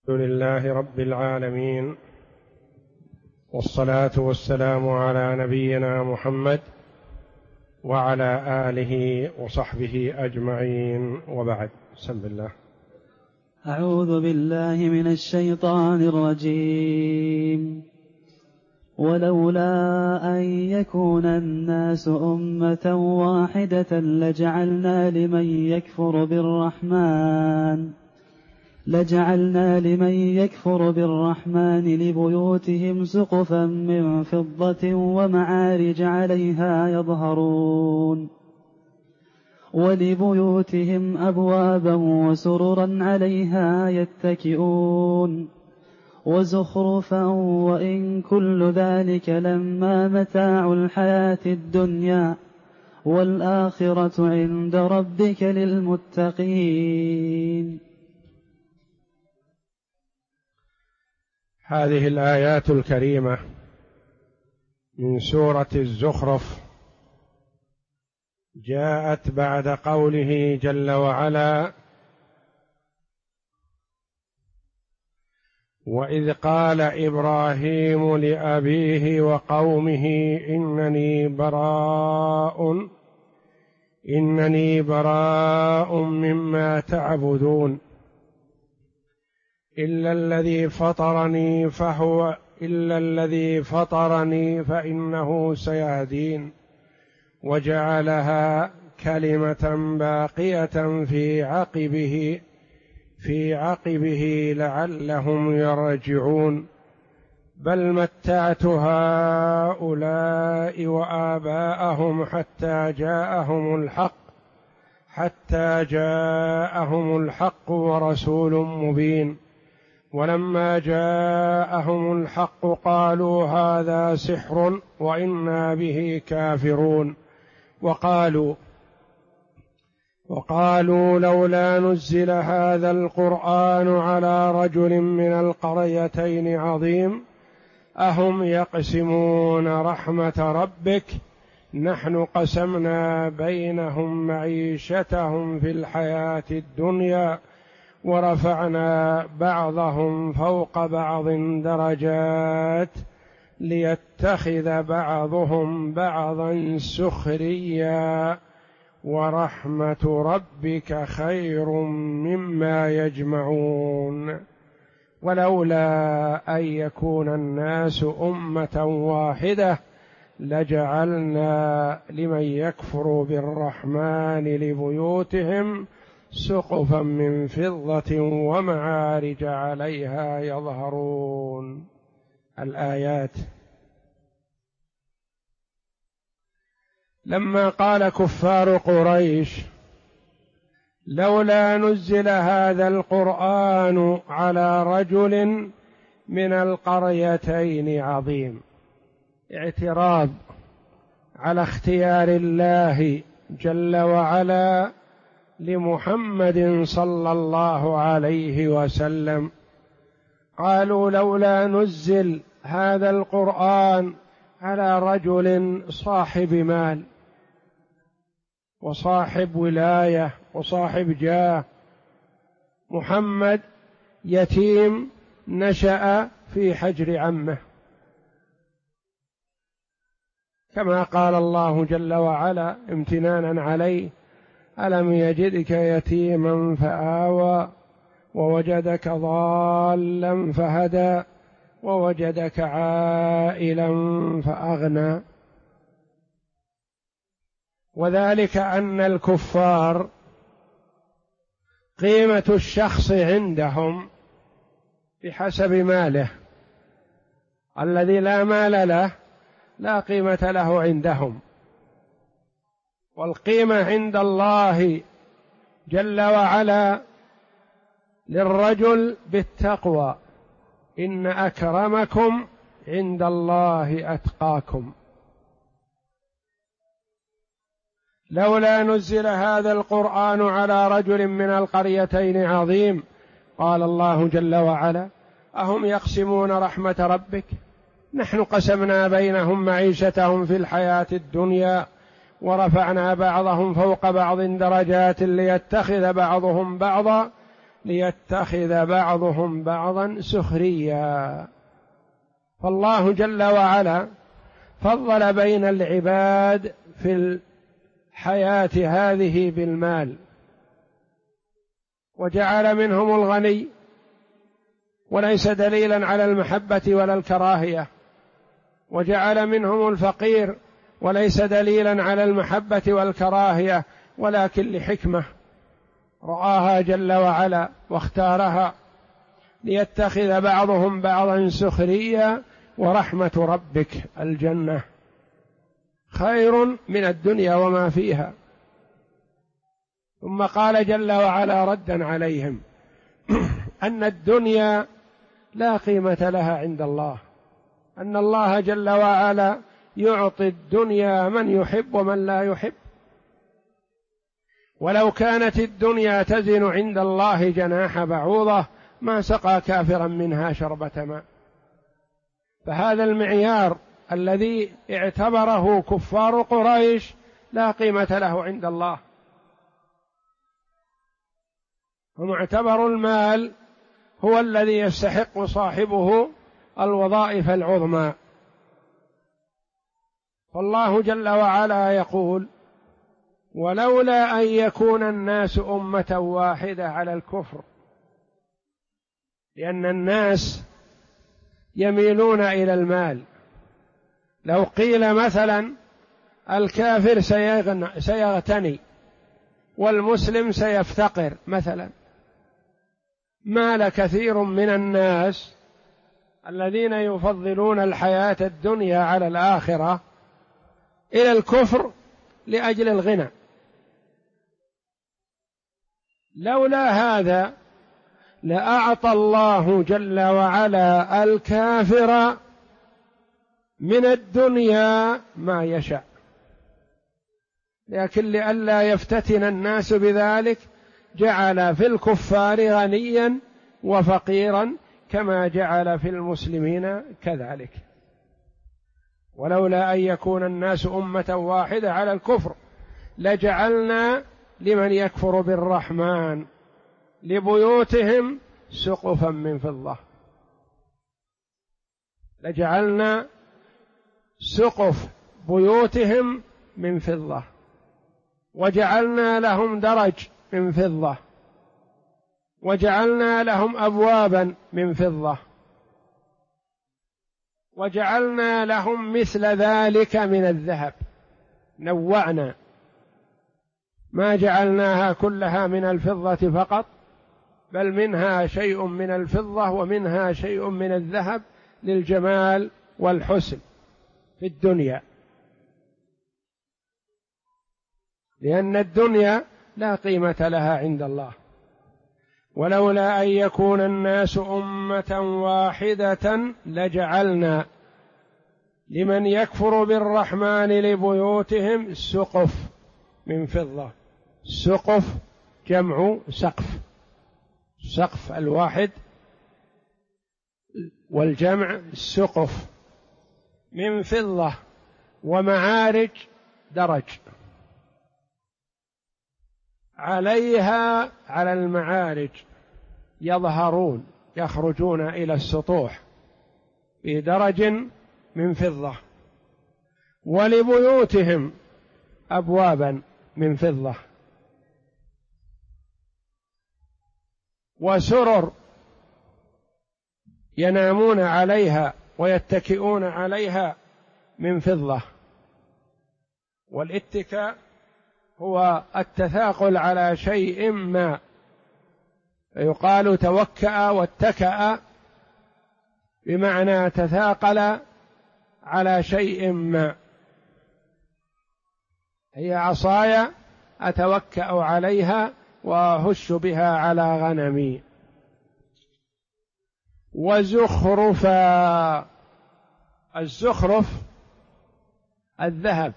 الحمد لله رب العالمين، والصلاة والسلام على نبينا محمد وعلى آله وصحبه أجمعين، وبعد. بسم الله. أعوذ بالله من الشيطان الرجيم. ولولا أن يكون الناس أمة واحدة لجعلنا لمن يكفر بالرحمن لبيوتهم سقفا من فضة ومعارج عليها يظهرون، ولبيوتهم أبوابا وسررا عليها يتكئون، وزخرفا، وإن كل ذلك لما متاع الحياة الدنيا، والآخرة عند ربك للمتقين. هذه الآيات الكريمة من سورة الزخرف جاءت بعد قوله جل وعلا: وإذ قال إبراهيم لأبيه وقومه إنني براء مما تعبدون إلا الذي فطرني فإنه سيهدين، وجعلها كلمة باقية في عقبه لعلهم يرجعون. بل متعت هؤلاء وآباءهم حتى جاءهم الحق ورسول مبين. ولما جاءهم الحق قالوا هذا سحر وإنا به كافرون، وقالوا لولا نزل هذا القرآن على رجل من القريتين عظيم أهم يقسمون رحمة ربك نحن قسمنا بينهم معيشتهم في الحياة الدنيا ورفعنا بعضهم فوق بعض درجات ليتخذ بعضهم بعضا سخريا ورحمة ربك خير مما يجمعون. ولولا أن يكون الناس أمة واحدة لجعلنا لمن يكفر بالرحمن لبيوتهم سقفا من فضة ومعارج عليها يظهرون. الآيات. لما قال كفار قريش لولا نزل هذا القرآن على رجل من القريتين عظيم، اعتراض على اختيار الله جل وعلا لمحمد صلى الله عليه وسلم. قالوا لولا نزل هذا القرآن على رجل صاحب مال وصاحب ولاية وصاحب جاه. محمد يتيم نشأ في حجر عمه، كما قال الله جل وعلا امتنانا عليه: ألم يجدك يتيما فآوى ووجدك ضالا فهدى ووجدك عائلا فأغنى. وذلك أن الكفار قيمة الشخص عندهم بحسب ماله، الذي لا مال له لا قيمة له عندهم، والقيمة عند الله جل وعلا للرجل بالتقوى: إن أكرمكم عند الله أتقاكم. لولا نزل هذا القرآن على رجل من القريتين عظيم، قال الله جل وعلا: أهم يقسمون رحمة ربك نحن قسمنا بينهم معيشتهم في الحياة الدنيا ورفعنا بعضهم فوق بعض درجات ليتخذ بعضهم بعضا ليتخذ بعضهم بعضا سخريا. فالله جل وعلا فضل بين العباد في الحياة هذه بالمال، وجعل منهم الغني وليس دليلا على المحبة ولا الكراهية، وجعل منهم الفقير وليس دليلا على المحبة والكراهية، ولكن لحكمة رآها جل وعلا واختارها، ليتخذ بعضهم بعضا سخريا، ورحمة ربك الجنة خير من الدنيا وما فيها. ثم قال جل وعلا ردا عليهم أن الدنيا لا قيمة لها عند الله، أن الله جل وعلا يعطي الدنيا من يحب ومن لا يحب، ولو كانت الدنيا تزن عند الله جناح بعوضة ما سقى كافرا منها شربة ماء. فهذا المعيار الذي اعتبره كفار قريش لا قيمة له عند الله، هم اعتبروا المال هو الذي يستحق صاحبه الوظائف العظمى. فالله جل وعلا يقول ولولا أن يكون الناس أمة واحدة على الكفر، لأن الناس يميلون إلى المال. لو قيل مثلا الكافر سيغتني والمسلم سيفتقر مثلا، مال كثير من الناس الذين يفضلون الحياة الدنيا على الآخرة إلى الكفر لأجل الغنى. لولا هذا لأعطى الله جل وعلا الكافر من الدنيا ما يشاء، لكن لئلا يفتتن الناس بذلك جعل في الكفار غنيا وفقيرا كما جعل في المسلمين كذلك. ولولا أن يكون الناس أمة واحدة على الكفر لجعلنا لمن يكفر بالرحمن لبيوتهم سقفا من فضة، لجعلنا سقف بيوتهم من فضة، وجعلنا لهم درج من فضة، وجعلنا لهم أبوابا من فضة، وجعلنا لهم مثل ذلك من الذهب. نوعنا، ما جعلناها كلها من الفضة فقط، بل منها شيء من الفضة ومنها شيء من الذهب للجمال والحسن في الدنيا، لأن الدنيا لا قيمة لها عند الله. ولولا أن يكون الناس أمة واحدة لجعلنا لمن يكفر بالرحمن لبيوتهم سقف من فضة. سقف جمع سقف، سقف الواحد والجمع سقف من فضة، ومعارج درج عليها على المعارج يظهرون يخرجون إلى السطوح في درج من فضة، ولبيوتهم أبوابا من فضة، وسرر ينامون عليها ويتكئون عليها من فضة. والاتكاء هو التثاقل على شيء ما، يقال توكأ واتكأ بمعنى تثاقل على شيء ما. هي عصاي أتوكأ عليها وأهش بها على غنمي. وزخرفا، الزخرف الذهب،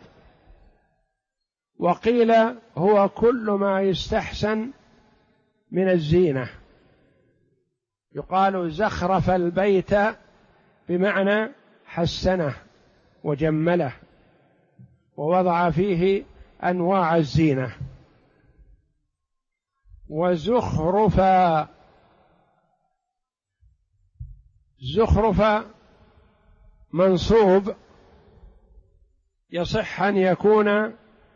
وقيل هو كل ما يستحسن من الزينة. يقال زخرف البيت بمعنى حسنه وجمله ووضع فيه أنواع الزينة. وزخرفا زخرف منصوب يصح أن يكون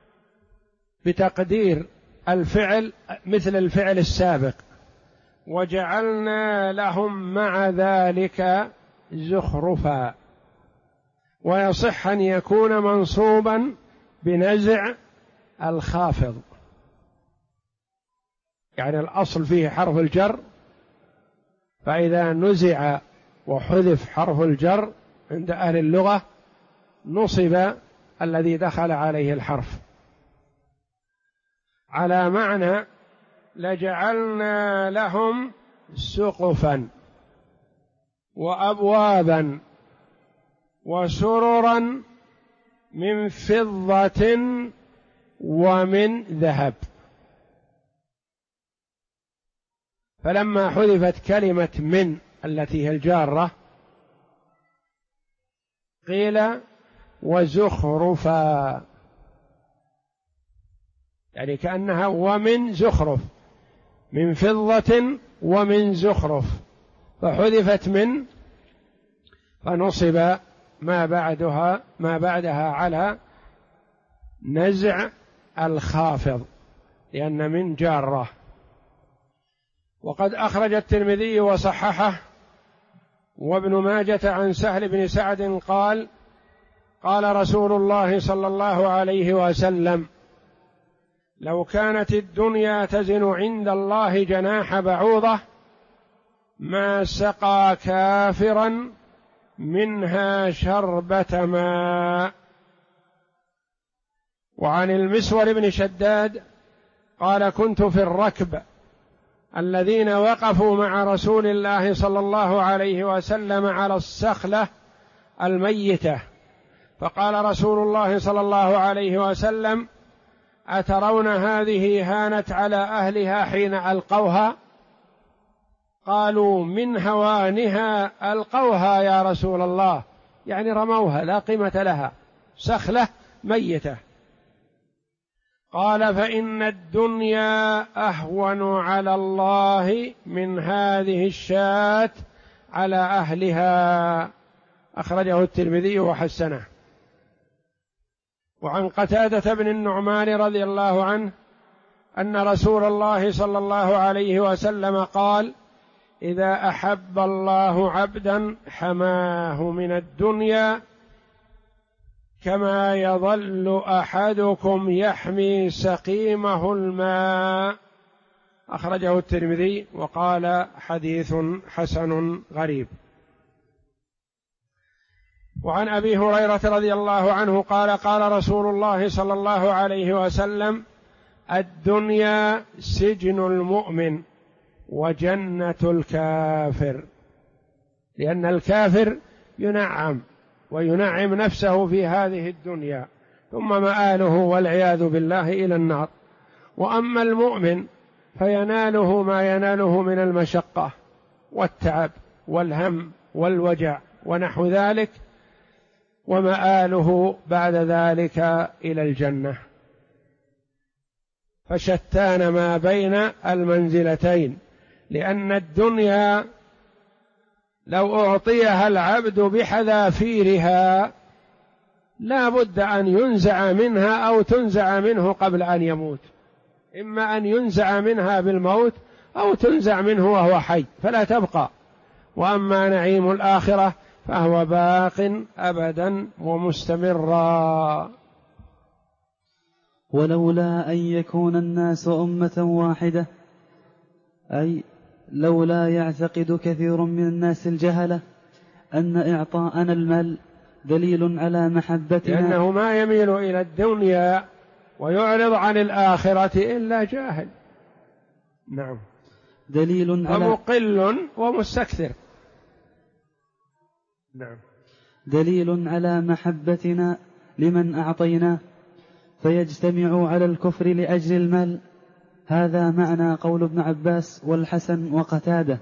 بتقدير الفعل مثل الفعل السابق، وجعلنا لهم مع ذلك زخرفا، ويصح أن يكون منصوبا بنزع الخافض، يعني الأصل فيه حرف الجر، فإذا نزع وحذف حرف الجر عند أهل اللغة نصب الذي دخل عليه الحرف، على معنى لجعلنا لهم سقفا وأبوابا وسررا من فضة ومن ذهب. فلما حذفت كلمة من التي هي الجارة قيل وزخرفا، يعني كأنها ومن زخرف، من فضة ومن زخرف، فحذفت من فنصب ما بعدها على نزع الخافض، لأن من جارة. وقد أخرج الترمذي وصححه وابن ماجة عن سهل بن سعد قال: قال رسول الله صلى الله عليه وسلم: لو كانت الدنيا تزن عند الله جناح بعوضة ما سقى كافرا منها شربة ماء. وعن المسور بن شداد قال: كنت في الركب الذين وقفوا مع رسول الله صلى الله عليه وسلم على السخلة الميتة، فقال رسول الله صلى الله عليه وسلم: أترون هذه هانت على أهلها حين ألقوها؟ قالوا: من هوانها ألقوها يا رسول الله، يعني رموها لا قيمة لها، سخلة ميتة. قال: فإن الدنيا أهون على الله من هذه الشاة على أهلها. أخرجه الترمذي وحسنه. وعن قتادة بن النعمان رضي الله عنه أن رسول الله صلى الله عليه وسلم قال: إذا أحب الله عبدا حماه من الدنيا كما يظل أحدكم يحمي سقيمه الماء. أخرجه الترمذي وقال: حديث حسن غريب. وعن أبي هريرة رضي الله عنه قال: قال رسول الله صلى الله عليه وسلم: الدنيا سجن المؤمن وجنة الكافر. لأن الكافر ينعم وينعم نفسه في هذه الدنيا، ثم مآله والعياذ بالله إلى النار. وأما المؤمن فيناله ما يناله من المشقة والتعب والهم والوجع ونحو ذلك، ومآله بعد ذلك إلى الجنة. فشتان ما بين المنزلتين، لأن الدنيا لو أعطيها العبد بحذافيرها لا بد أن ينزع منها أو تنزع منه قبل أن يموت، إما أن ينزع منها بالموت أو تنزع منه وهو حي فلا تبقى. وأما نعيم الآخرة فهو باق أبدا ومستمرا. ولولا أن يكون الناس أمة واحدة، أي لولا يعتقد كثير من الناس الجهلة أن إعطاءنا المال دليل على محبتنا، لأنه ما يميل إلى الدنيا ويعرض عن الآخرة إلا جاهل. نعم. دليل على ومقل ومستكثر. نعم. دليل على محبتنا لمن أعطيناه فيجتمع على الكفر لأجل المال. هذا معنى قول ابن عباس والحسن وقتادة: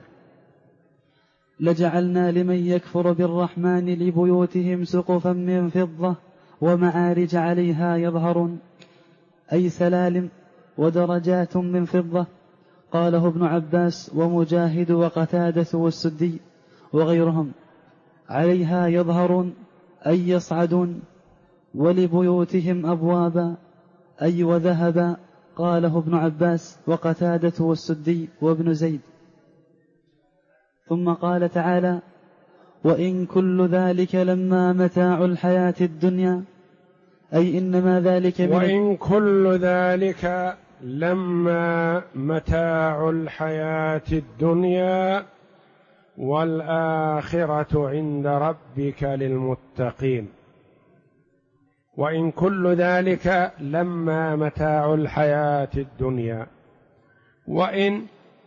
لجعلنا لمن يكفر بالرحمن لبيوتهم سقفا من فضة ومعارج عليها يظهرون، أي سلالم ودرجات من فضة. قاله ابن عباس ومجاهد وقتادة والسدي. وغيرهم عليها يظهرون أي يصعدون، ولبيوتهم أبوابا أي وذهبا، قاله ابن عباس وقتادة والسدي وابن زيد. ثم قال تعالى: وإن كل ذلك لما متاع الحياة الدنيا، أي إنما ذلك وإن كل ذلك لما متاع الحياة الدنيا والآخرة عند ربك للمتقين. وإن كل ذلك لما متاع الحياة الدنيا، وإن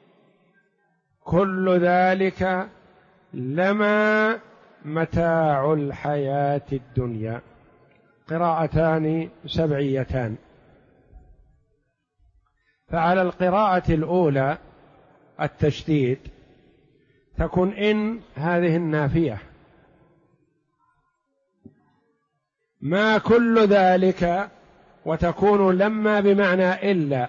كل ذلك لما متاع الحياة الدنيا. قراءتان سبعيتان. فعلى القراءة الأولى التشديد تكون إن هذه النافية، ما كل ذلك، وتكون لما بمعنى إلا،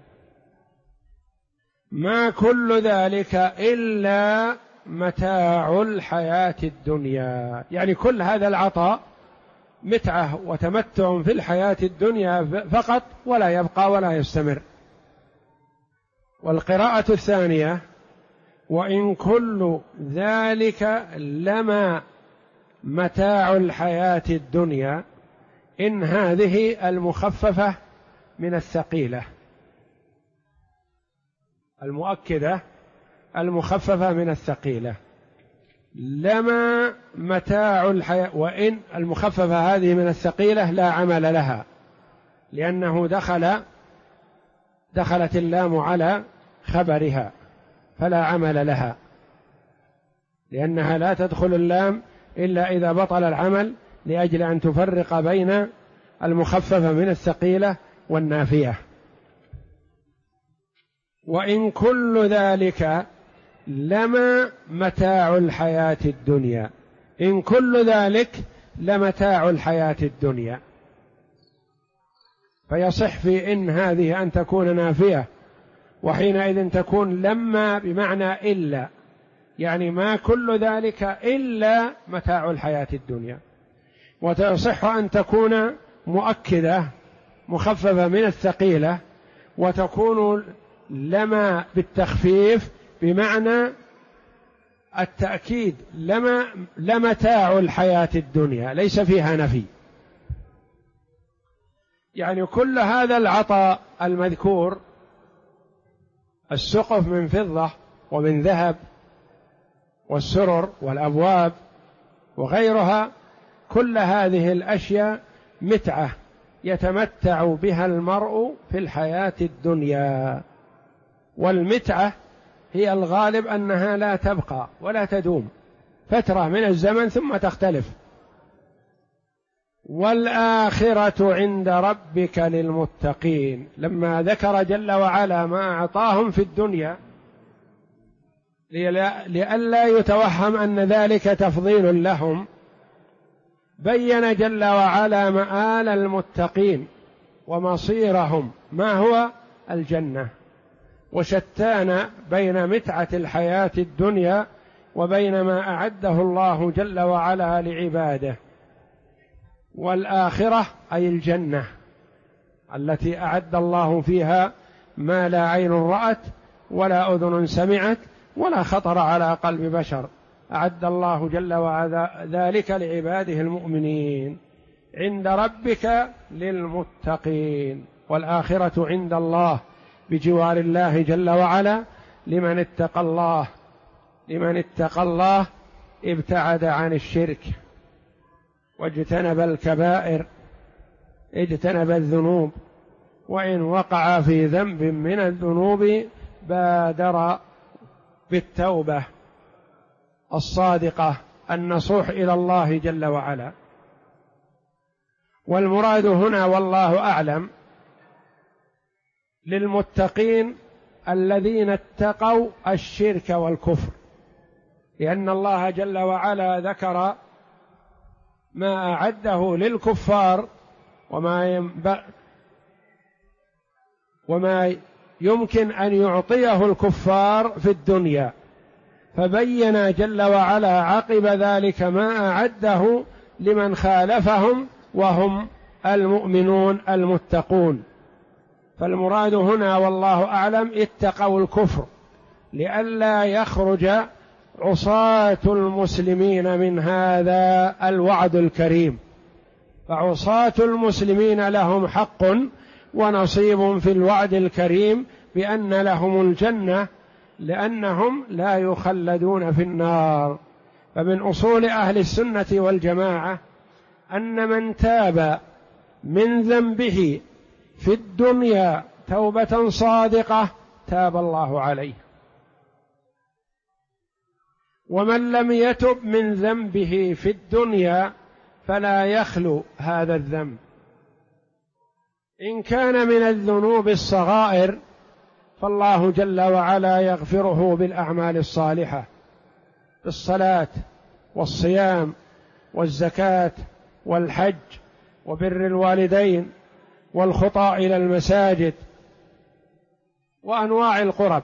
ما كل ذلك إلا متاع الحياة الدنيا، يعني كل هذا العطاء متعة وتمتع في الحياة الدنيا فقط، ولا يبقى ولا يستمر. والقراءة الثانية: وإن كل ذلك لما متاع الحياة الدنيا، إن هذه المخففة من الثقيلة، المؤكدة المخففة من الثقيلة. لما متاع الحياة، وإن المخففة هذه من الثقيلة لا عمل لها، لأنه دخلت اللام على خبرها فلا عمل لها، لأنها لا تدخل اللام إلا إذا بطل العمل، لأجل أن تفرق بين المخففة من الثقيلة والنافية. وإن كل ذلك لما متاع الحياة الدنيا، إن كل ذلك لمتاع الحياة الدنيا، فيصح في إن هذه أن تكون نافية، وحينئذ تكون لما بمعنى إلا، يعني ما كل ذلك إلا متاع الحياة الدنيا. وتصح أن تكون مؤكدة مخففة من الثقيلة، وتكون لما بالتخفيف بمعنى التأكيد، لمتاع الحياة الدنيا، ليس فيها نفي. يعني كل هذا العطاء المذكور، السقف من فضة ومن ذهب والسرر والأبواب وغيرها، كل هذه الأشياء متعة يتمتع بها المرء في الحياة الدنيا. والمتعة هي الغالب أنها لا تبقى ولا تدوم، فترة من الزمن ثم تختلف. والآخرة عند ربك للمتقين، لما ذكر جل وعلا ما أعطاهم في الدنيا لئلا يتوهم أن ذلك تفضيل لهم، بين جل وعلا مآل المتقين ومصيرهم ما هو الجنة، وشتان بين متعة الحياة الدنيا وبين ما أعده الله جل وعلا لعباده. والآخرة أي الجنة التي أعد الله فيها ما لا عين رأت ولا أذن سمعت ولا خطر على قلب بشر، أعد الله جل وعلا ذلك لعباده المؤمنين. عند ربك للمتقين، والآخرة عند الله بجوار الله جل وعلا لمن اتقى الله. لمن اتقى الله ابتعد عن الشرك واجتنب الكبائر، اجتنب الذنوب، وإن وقع في ذنب من الذنوب بادر بالتوبة الصادقة النصوح إلى الله جل وعلا. والمراد هنا والله أعلم للمتقين الذين اتقوا الشرك والكفر، لأن الله جل وعلا ذكر ما أعده للكفار وما يمكن أن يعطيه الكفار في الدنيا، فبين جل وعلا عقب ذلك ما أعده لمن خالفهم وهم المؤمنون المتقون. فالمراد هنا والله أعلم اتقوا الكفر لئلا يخرج عصاة المسلمين من هذا الوعد الكريم. فعصاة المسلمين لهم حق ونصيب في الوعد الكريم بأن لهم الجنة لأنهم لا يخلدون في النار. فمن أصول أهل السنة والجماعة أن من تاب من ذنبه في الدنيا توبة صادقة تاب الله عليه، ومن لم يتب من ذنبه في الدنيا فلا يخلو هذا الذنب. إن كان من الذنوب الصغائر فالله جل وعلا يغفره بالأعمال الصالحة، بالصلاة والصيام والزكاة والحج وبر الوالدين والخطى إلى المساجد وأنواع القرب.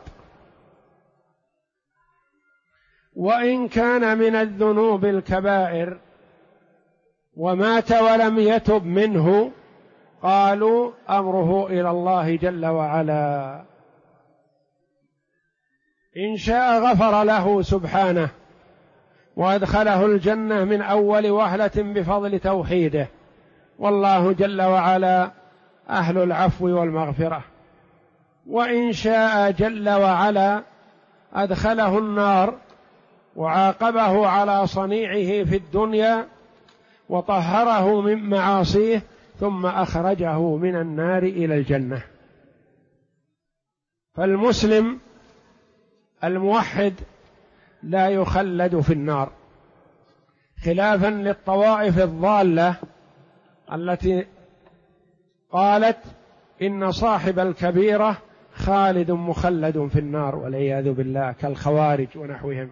وإن كان من الذنوب الكبائر ومات ولم يتب منه قالوا أمره إلى الله جل وعلا، إن شاء غفر له سبحانه وأدخله الجنة من أول وهلة بفضل توحيده، والله جل وعلا أهل العفو والمغفرة. وإن شاء جل وعلا أدخله النار وعاقبه على صنيعه في الدنيا وطهره من معاصيه ثم أخرجه من النار إلى الجنة. فالمسلم الموحد لا يخلد في النار، خلافا للطوائف الضالة التي قالت إن صاحب الكبيرة خالد مخلد في النار والعياذ بالله، كالخوارج ونحوهم.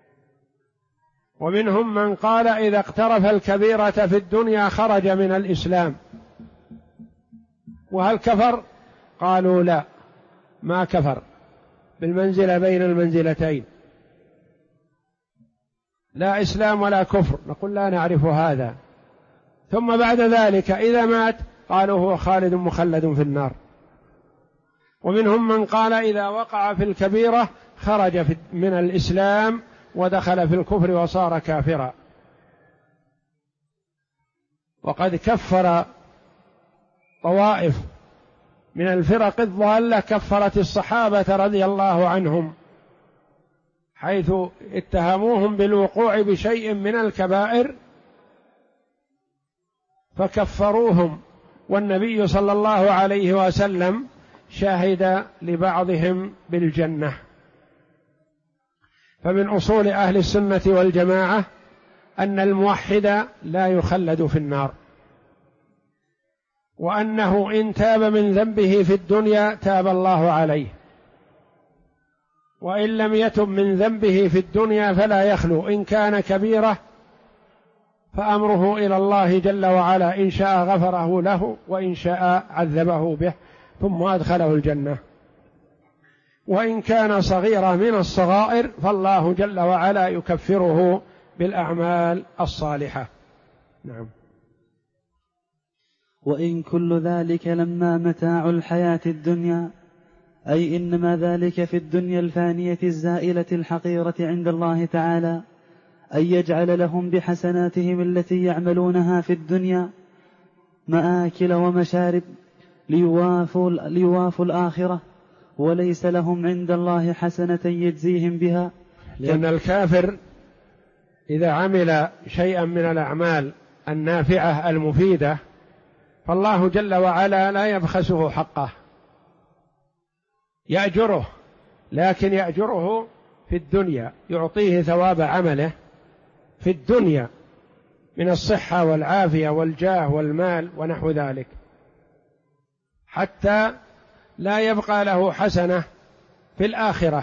ومنهم من قال إذا اقترف الكبيرة في الدنيا خرج من الإسلام. وهل كفر؟ قالوا لا، ما كفر، بالمنزلة بين المنزلتين، لا إسلام ولا كفر، نقول لا نعرف هذا. ثم بعد ذلك إذا مات قالوا هو خالد مخلد في النار. ومنهم من قال إذا وقع في الكبيرة خرج من الإسلام ودخل في الكفر وصار كافرا. وقد كفر طوائف من الفرق الضالة كفرت الصحابة رضي الله عنهم، حيث اتهموهم بالوقوع بشيء من الكبائر فكفروهم، والنبي صلى الله عليه وسلم شهد لبعضهم بالجنة. فمن أصول أهل السنة والجماعة أن الموحد لا يخلد في النار، وأنه إن تاب من ذنبه في الدنيا تاب الله عليه، وإن لم يتب من ذنبه في الدنيا فلا يخلو، إن كان كبيرة فأمره إلى الله جل وعلا، إن شاء غفره له وإن شاء عذبه به ثم أدخله الجنة. وإن كان صغيرة من الصغائر فالله جل وعلا يكفره بالأعمال الصالحة. نعم. وإن كل ذلك لما متاع الحياة الدنيا، أي إنما ذلك في الدنيا الفانية الزائلة الحقيرة عند الله تعالى، أن يجعل لهم بحسناتهم التي يعملونها في الدنيا مآكل ومشارب ليوافوا الآخرة، وليس لهم عند الله حسنة يجزيهم بها. لأن الكافر إذا عمل شيئا من الأعمال النافعة المفيدة فالله جل وعلا لا يبخسه حقه، يأجره، لكن يأجره في الدنيا، يعطيه ثواب عمله في الدنيا من الصحة والعافية والجاه والمال ونحو ذلك، حتى لا يبقى له حسنة في الآخرة،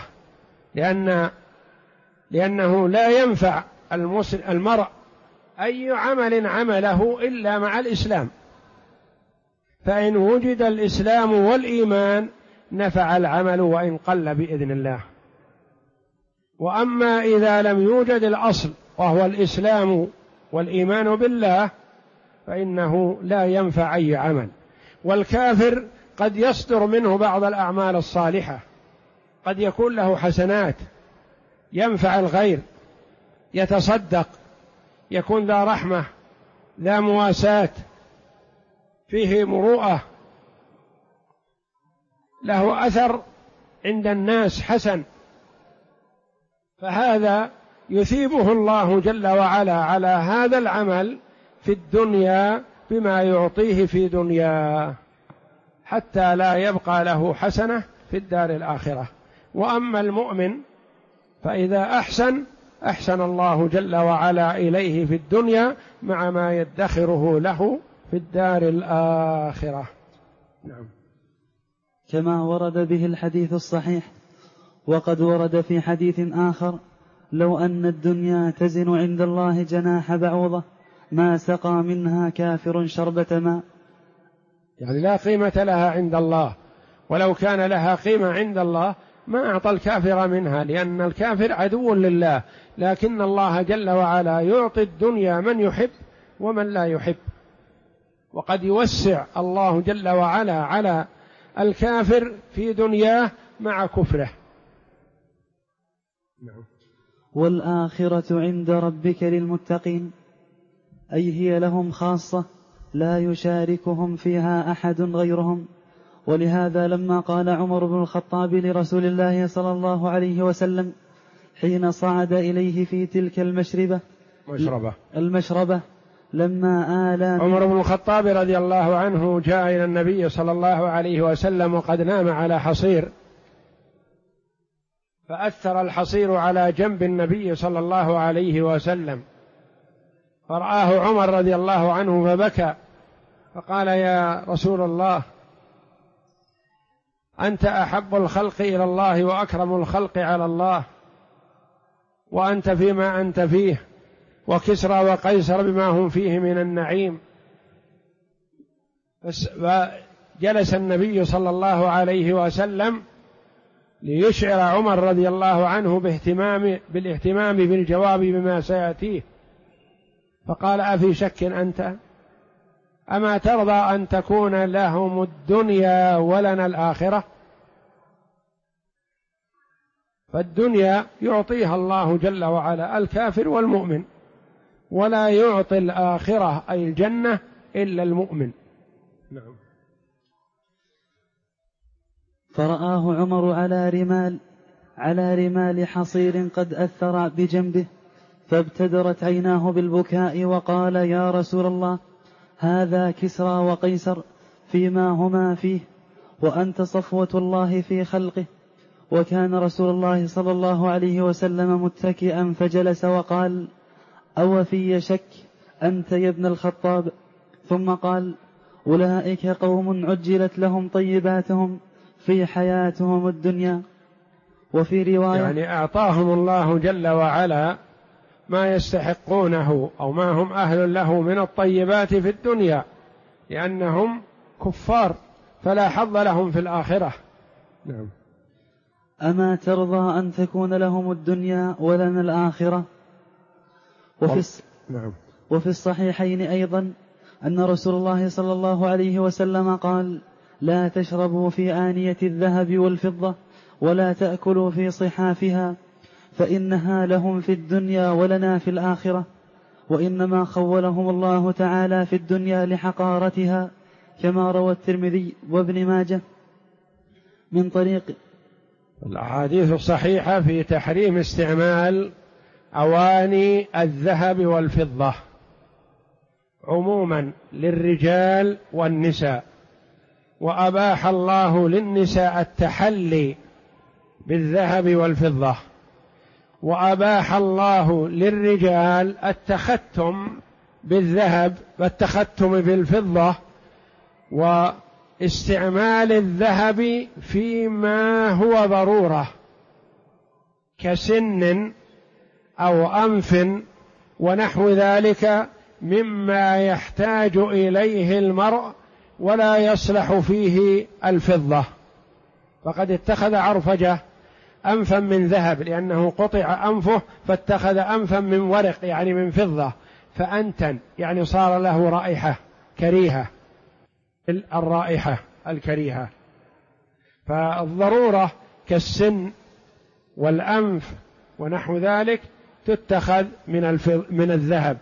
لأنه لا ينفع المرء أي عمل عمله إلا مع الإسلام، فإن وجد الإسلام والإيمان نفع العمل وإن قل بإذن الله. وأما إذا لم يوجد الأصل وهو الإسلام والإيمان بالله فإنه لا ينفع أي عمل. والكافر قد يصدر منه بعض الأعمال الصالحة، قد يكون له حسنات ينفع الغير، يتصدق، يكون ذا رحمة، ذا مواساة، فيه مروءة، له أثر عند الناس حسن، فهذا يثيبه الله جل وعلا على هذا العمل في الدنيا بما يعطيه في دنياه، حتى لا يبقى له حسنة في الدار الآخرة. وأما المؤمن فإذا أحسن الله جل وعلا إليه في الدنيا مع ما يدخره له في الدار الآخرة. نعم. كما ورد به الحديث الصحيح. وقد ورد في حديث آخر: لو أن الدنيا تزن عند الله جناح بعوضة ما سقى منها كافر شربة ماء. يعني لا قيمة لها عند الله، ولو كان لها قيمة عند الله ما أعطى الكافر منها، لأن الكافر عدو لله، لكن الله جل وعلا يعطي الدنيا من يحب ومن لا يحب، وقد يوسع الله جل وعلا على الكافر في دنياه مع كفره. نعم. والآخرة عند ربك للمتقين، أي هي لهم خاصة لا يشاركهم فيها أحد غيرهم. ولهذا لما قال عمر بن الخطاب لرسول الله صلى الله عليه وسلم حين صعد إليه في تلك المشربة لما آلى عمر بن الخطاب رضي الله عنه جاء إلى النبي صلى الله عليه وسلم وقد نام على حصير، فأثر الحصير على جنب النبي صلى الله عليه وسلم، فرآه عمر رضي الله عنه فبكى، فقال: يا رسول الله، أنت أحب الخلق إلى الله وأكرم الخلق على الله، وأنت فيما أنت فيه، وكسرى وقيصر بما هم فيه من النعيم. فجلس النبي صلى الله عليه وسلم ليشعر عمر رضي الله عنه بالاهتمام بالجواب بما سيأتيه، فقال: أفي شك أنت؟ أما ترضى أن تكون لهم الدنيا ولنا الآخرة؟ فالدنيا يعطيها الله جل وعلا الكافر والمؤمن، ولا يعطي الآخرة أي الجنة إلا المؤمن. نعم. فرآه عمر على رمال حصير قد أثر بجنبه، فابتدرت عيناه بالبكاء وقال: يا رسول الله، هذا كسرى وقيصر فيما هما فيه، وأنت صفوة الله في خلقه. وكان رسول الله صلى الله عليه وسلم متكئا فجلس وقال: أو في شك أنت يا ابن الخطاب؟ ثم قال: أولئك قوم عجلت لهم طيباتهم في حياتهم الدنيا. وفي رواية يعني أعطاهم الله جل وعلا ما يستحقونه أو ما هم أهل له من الطيبات في الدنيا، لأنهم كفار فلا حظ لهم في الآخرة. نعم. أما ترضى أن تكون لهم الدنيا ولنا الآخرة؟ وفي الصحيحين أيضا أن رسول الله صلى الله عليه وسلم قال: لا تشربوا في آنية الذهب والفضة، ولا تأكلوا في صحافها، فإنها لهم في الدنيا ولنا في الآخرة، وإنما خولهم الله تعالى في الدنيا لحقارتها، كما روى الترمذي وابن ماجه من طريق. الأحاديث الصحيحة في تحريم استعمال أواني الذهب والفضة عموما للرجال والنساء، وأباح الله للنساء التحلي بالذهب والفضة، وأباح الله للرجال التختم بالذهب والتختم بالفضة، واستعمال الذهب فيما هو ضرورة كسن أو أنف ونحو ذلك مما يحتاج إليه المرء ولا يصلح فيه الفضة. فقد اتخذ عرفجة أنفا من ذهب لأنه قطع أنفه فاتخذ أنفا من ورق يعني من فضة فأنتن يعني صار له رائحة كريهة، الرائحة الكريهة. فالضرورة كالسن والأنف ونحو ذلك تتخذ من الذهب،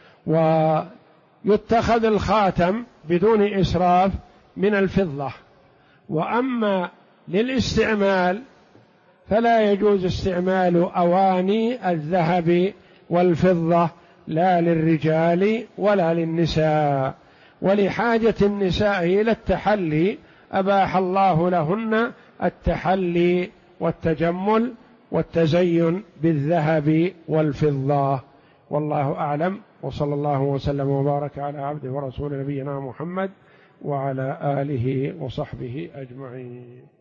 ويتخذ الخاتم بدون إسراف من الفضة. وأما للاستعمال فلا يجوز استعمال أواني الذهب والفضة لا للرجال ولا للنساء، ولحاجة النساء إلى التحلي أباح الله لهن التحلي والتجمل والتزين بالذهب والفضة. والله أعلم، وصلى الله وسلم وبارك على عبده ورسول نبينا محمد وعلى آله وصحبه أجمعين.